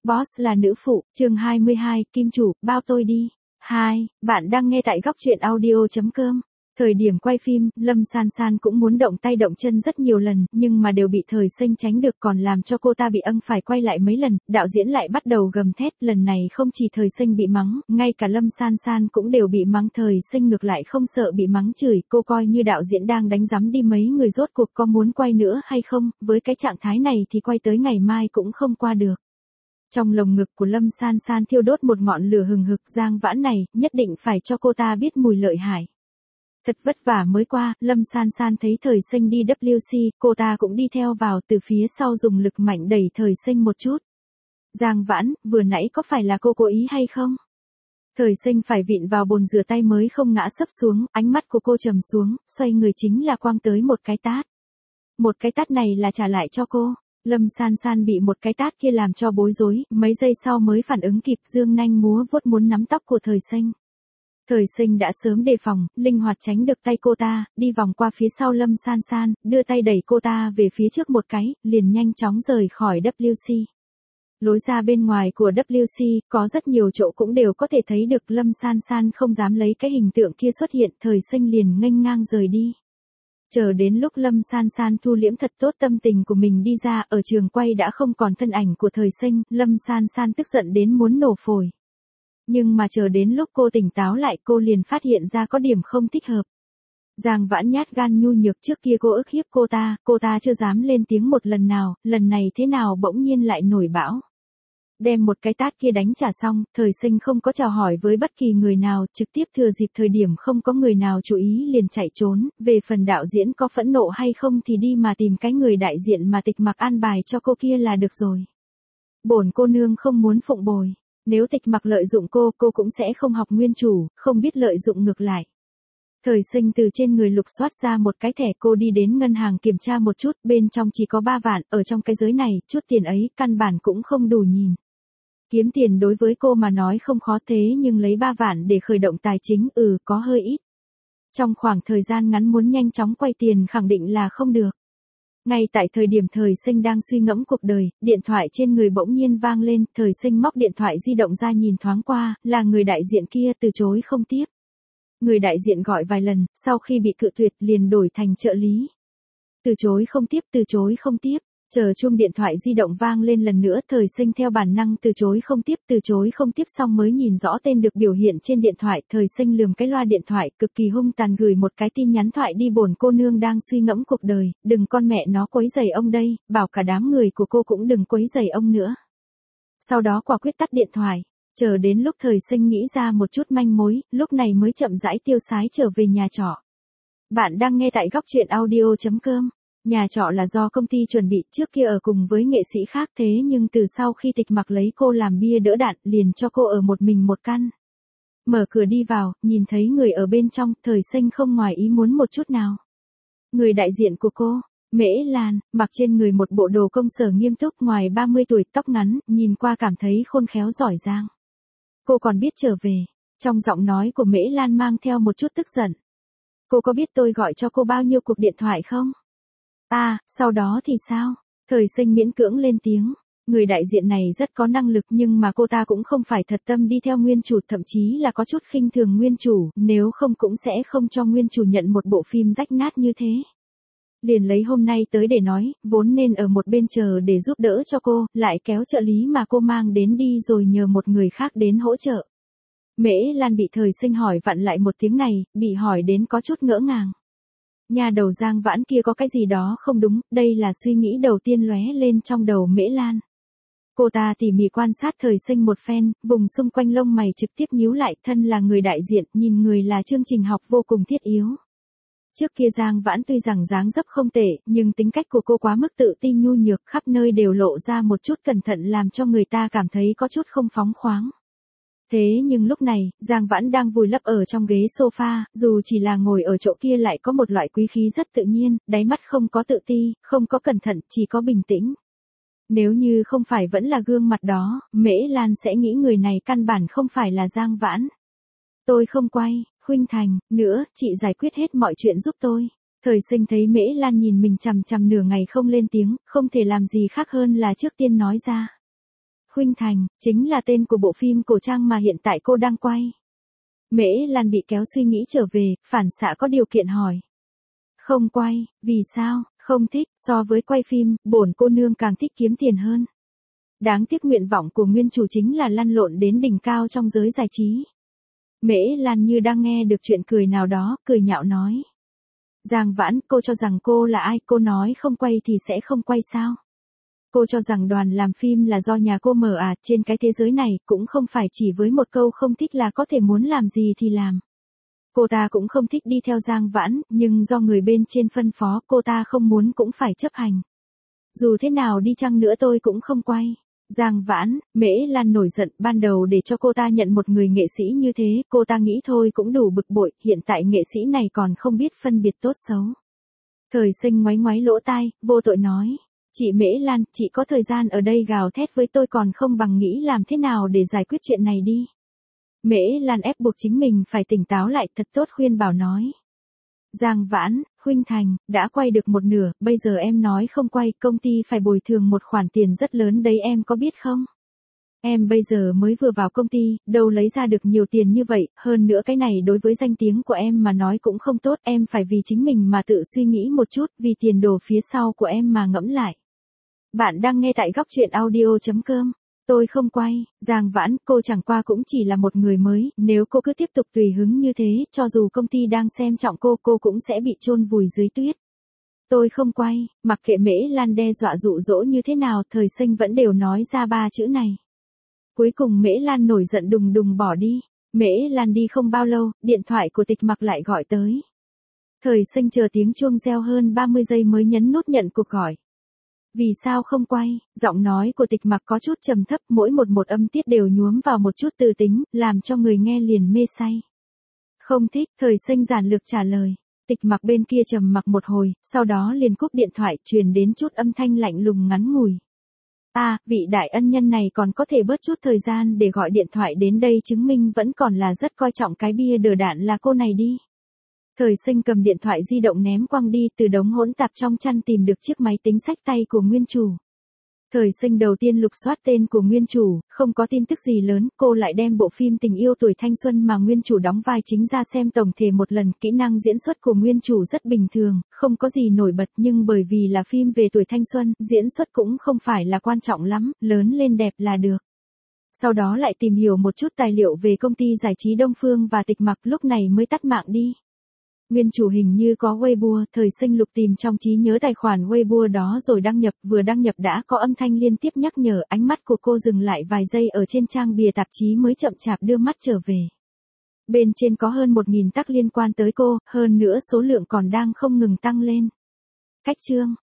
Boss là nữ phụ, chương 22, Kim chủ, bao tôi đi. 2. Bạn đang nghe tại góc truyện audio.com. Thời điểm quay phim, Lâm San San cũng muốn động tay động chân rất nhiều lần, nhưng mà đều bị Thời Sinh tránh được, còn làm cho cô ta bị phải quay lại mấy lần. Đạo diễn lại bắt đầu gầm thét, lần này không chỉ Thời Sinh bị mắng, ngay cả Lâm San San cũng đều bị mắng. Thời Sinh ngược lại không sợ bị mắng chửi, cô coi như đạo diễn đang đánh giám đi mấy người rốt cuộc có muốn quay nữa hay không, với cái trạng thái này thì quay tới ngày mai cũng không qua được. Trong lồng ngực của Lâm San San thiêu đốt một ngọn lửa hừng hực, Giang Vãn này, nhất định phải cho cô ta biết mùi lợi hại. Thật vất vả mới qua, Lâm San San thấy Thời Sinh đi WC, cô ta cũng đi theo vào, từ phía sau dùng lực mạnh đẩy Thời Sinh một chút. Giang Vãn, vừa nãy có phải là cô cố ý hay không? Thời Sinh phải vịn vào bồn rửa tay mới không ngã sấp xuống, ánh mắt của cô trầm xuống, xoay người chính là quăng tới một cái tát. Một cái tát này là trả lại cho cô. Lâm San San bị một cái tát kia làm cho bối rối, mấy giây sau mới phản ứng kịp, giương nanh múa vuốt muốn nắm tóc của Thời Sinh. Thời Sinh đã sớm đề phòng, linh hoạt tránh được tay cô ta, đi vòng qua phía sau Lâm San San, đưa tay đẩy cô ta về phía trước một cái, liền nhanh chóng rời khỏi WC. Lối ra bên ngoài của WC, có rất nhiều chỗ cũng đều có thể thấy được. Lâm San San không dám lấy cái hình tượng kia xuất hiện, Thời Sinh liền nghênh ngang rời đi. Chờ đến lúc Lâm San San thu liễm thật tốt tâm tình của mình đi ra, ở trường quay đã không còn thân ảnh của Thời Sinh, Lâm San San tức giận đến muốn nổ phổi. Nhưng mà chờ đến lúc cô tỉnh táo lại, cô liền phát hiện ra có điểm không thích hợp. Giang Vãn nhát gan nhu nhược, trước kia cô ức hiếp cô ta chưa dám lên tiếng một lần nào, lần này thế nào bỗng nhiên lại nổi bão. Đem một cái tát kia đánh trả xong, Thời Sinh không có chào hỏi với bất kỳ người nào, trực tiếp thừa dịp thời điểm không có người nào chú ý liền chạy trốn. Về phần đạo diễn có phẫn nộ hay không thì đi mà tìm cái người đại diện mà Tịch Mặc an bài cho cô kia là được rồi. Bổn cô nương không muốn phụng bồi, nếu Tịch Mặc lợi dụng cô cũng sẽ không học nguyên chủ, không biết lợi dụng ngược lại. Thời Sinh từ trên người lục soát ra một cái thẻ, cô đi đến ngân hàng kiểm tra một chút, bên trong chỉ có 3 vạn, ở trong cái giới này, chút tiền ấy, căn bản cũng không đủ nhìn. Kiếm tiền đối với cô mà nói không khó, thế nhưng lấy 3 vạn để khởi động tài chính, có hơi ít. Trong khoảng thời gian ngắn muốn nhanh chóng quay tiền khẳng định là không được. Ngay tại thời điểm Thời Sinh đang suy ngẫm cuộc đời, điện thoại trên người bỗng nhiên vang lên, Thời Sinh móc điện thoại di động ra nhìn thoáng qua, là người đại diện kia, từ chối không tiếp. Người đại diện gọi vài lần, sau khi bị cự tuyệt liền đổi thành trợ lý. Từ chối không tiếp, từ chối không tiếp. Chờ chuông điện thoại di động vang lên lần nữa, Thời Sinh theo bản năng từ chối không tiếp xong mới nhìn rõ tên được biểu hiện trên điện thoại. Thời Sinh lườm cái loa điện thoại, cực kỳ hung tàn gửi một cái tin nhắn thoại đi: bổn cô nương đang suy ngẫm cuộc đời, đừng con mẹ nó quấy rầy ông đây, bảo cả đám người của cô cũng đừng quấy rầy ông nữa. Sau đó quả quyết tắt điện thoại. Chờ đến lúc Thời Sinh nghĩ ra một chút manh mối, lúc này mới chậm rãi tiêu sái trở về nhà trọ. Bạn đang nghe tại góc truyện audio.com. Nhà trọ là do công ty chuẩn bị, trước kia ở cùng với nghệ sĩ khác, thế nhưng từ sau khi Tịch Mặc lấy cô làm bia đỡ đạn, liền cho cô ở một mình một căn. Mở cửa đi vào, nhìn thấy người ở bên trong, Thời Sinh không ngoài ý muốn một chút nào. Người đại diện của cô, Mễ Lan, mặc trên người một bộ đồ công sở nghiêm túc, ngoài 30 tuổi, tóc ngắn, nhìn qua cảm thấy khôn khéo giỏi giang. Cô còn biết trở về. Trong giọng nói của Mễ Lan mang theo một chút tức giận. Cô có biết tôi gọi cho cô bao nhiêu cuộc điện thoại không? Sau đó thì sao? Thời Sinh miễn cưỡng lên tiếng. Người đại diện này rất có năng lực, nhưng mà cô ta cũng không phải thật tâm đi theo nguyên chủ, thậm chí là có chút khinh thường nguyên chủ, nếu không cũng sẽ không cho nguyên chủ nhận một bộ phim rách nát như thế. Liền lấy hôm nay tới để nói, vốn nên ở một bên chờ để giúp đỡ cho cô, lại kéo trợ lý mà cô mang đến đi rồi nhờ một người khác đến hỗ trợ. Mễ Lan bị Thời Sinh hỏi vặn lại một tiếng này, bị hỏi đến có chút ngỡ ngàng. Nhà đầu Giang Vãn kia có cái gì đó không đúng, đây là suy nghĩ đầu tiên lóe lên trong đầu Mễ Lan. Cô ta tỉ mỉ quan sát Thời Sinh một phen, vùng xung quanh lông mày trực tiếp nhíu lại, thân là người đại diện, nhìn người là chương trình học vô cùng thiết yếu. Trước kia Giang Vãn tuy rằng dáng dấp không tệ, nhưng tính cách của cô quá mức tự tin nhu nhược, khắp nơi đều lộ ra một chút cẩn thận làm cho người ta cảm thấy có chút không phóng khoáng. Thế nhưng lúc này, Giang Vãn đang vùi lấp ở trong ghế sofa, dù chỉ là ngồi ở chỗ kia lại có một loại quý khí rất tự nhiên, đáy mắt không có tự ti, không có cẩn thận, chỉ có bình tĩnh. Nếu như không phải vẫn là gương mặt đó, Mễ Lan sẽ nghĩ người này căn bản không phải là Giang Vãn. Tôi không quay, Khuynh Thành, nữa, chị giải quyết hết mọi chuyện giúp tôi. Thời Sinh thấy Mễ Lan nhìn mình chằm chằm nửa ngày không lên tiếng, không thể làm gì khác hơn là trước tiên nói ra. Khuynh Thành, chính là tên của bộ phim cổ trang mà hiện tại cô đang quay. Mễ Lan bị kéo suy nghĩ trở về, phản xạ có điều kiện hỏi. Không quay, vì sao, không thích, so với quay phim, bổn cô nương càng thích kiếm tiền hơn. Đáng tiếc nguyện vọng của nguyên chủ chính là lăn lộn đến đỉnh cao trong giới giải trí. Mễ Lan như đang nghe được chuyện cười nào đó, cười nhạo nói. Giang Vãn, cô cho rằng cô là ai, cô nói không quay thì sẽ không quay sao? Cô cho rằng đoàn làm phim là do nhà cô mở à, trên cái thế giới này cũng không phải chỉ với một câu không thích là có thể muốn làm gì thì làm. Cô ta cũng không thích đi theo Giang Vãn, nhưng do người bên trên phân phó cô ta không muốn cũng phải chấp hành. Dù thế nào đi chăng nữa tôi cũng không quay. Giang Vãn, Mễ Lan nổi giận, ban đầu để cho cô ta nhận một người nghệ sĩ như thế, cô ta nghĩ thôi cũng đủ bực bội, hiện tại nghệ sĩ này còn không biết phân biệt tốt xấu. Thời Sinh ngoáy ngoáy lỗ tai, vô tội nói. Chị Mễ Lan, chị có thời gian ở đây gào thét với tôi còn không bằng nghĩ làm thế nào để giải quyết chuyện này đi. Mễ Lan ép buộc chính mình phải tỉnh táo lại, thật tốt khuyên bảo nói. Giang Vãn, Khuynh Thành, đã quay được một nửa, bây giờ em nói không quay, công ty phải bồi thường một khoản tiền rất lớn đấy em có biết không? Em bây giờ mới vừa vào công ty, đâu lấy ra được nhiều tiền như vậy, hơn nữa cái này đối với danh tiếng của em mà nói cũng không tốt, em phải vì chính mình mà tự suy nghĩ một chút, vì tiền đồ phía sau của em mà ngẫm lại. Bạn đang nghe tại góc truyện audio.com. Tôi không quay, Giang Vãn, cô chẳng qua cũng chỉ là một người mới, nếu cô cứ tiếp tục tùy hứng như thế, cho dù công ty đang xem trọng cô cũng sẽ bị chôn vùi dưới tuyết. Tôi không quay, mặc kệ Mễ Lan đe dọa dụ dỗ như thế nào, Thời Sinh vẫn đều nói ra ba chữ này. Cuối cùng Mễ Lan nổi giận đùng đùng bỏ đi. Mễ Lan đi không bao lâu, điện thoại của Tịch Mặc lại gọi tới. Thời Sinh chờ tiếng chuông reo hơn 30 giây mới nhấn nút nhận cuộc gọi. Vì sao không quay? Giọng nói của Tịch Mặc có chút trầm thấp, mỗi một âm tiết đều nhuốm vào một chút từ tính, làm cho người nghe liền mê say. Không thích, Thời Sinh giản lược trả lời. Tịch Mặc bên kia trầm mặc một hồi, sau đó liền cúp điện thoại, truyền đến chút âm thanh lạnh lùng ngắn ngủi. Vị đại ân nhân này còn có thể bớt chút thời gian để gọi điện thoại đến đây chứng minh vẫn còn là rất coi trọng cái bia đờ đạn là cô này đi. Thời Sinh cầm điện thoại di động ném quăng đi, từ đống hỗn tạp trong chăn tìm được chiếc máy tính xách tay của nguyên chủ. Thời Sinh đầu tiên lục soát tên của nguyên chủ, không có tin tức gì lớn, cô lại đem bộ phim Tình yêu tuổi thanh xuân mà nguyên chủ đóng vai chính ra xem tổng thể một lần, kỹ năng diễn xuất của nguyên chủ rất bình thường, không có gì nổi bật nhưng bởi vì là phim về tuổi thanh xuân, diễn xuất cũng không phải là quan trọng lắm, lớn lên đẹp là được. Sau đó lại tìm hiểu một chút tài liệu về công ty giải trí Đông Phương và Tịch Mặc, lúc này mới tắt mạng đi. Nguyên chủ hình như có Weibo, Thời Sinh lục tìm trong trí nhớ tài khoản Weibo đó rồi đăng nhập, vừa đăng nhập đã có âm thanh liên tiếp nhắc nhở, ánh mắt của cô dừng lại vài giây ở trên trang bìa tạp chí mới chậm chạp đưa mắt trở về. Bên trên có hơn 1.000 tag liên quan tới cô, hơn nữa số lượng còn đang không ngừng tăng lên. Cách chương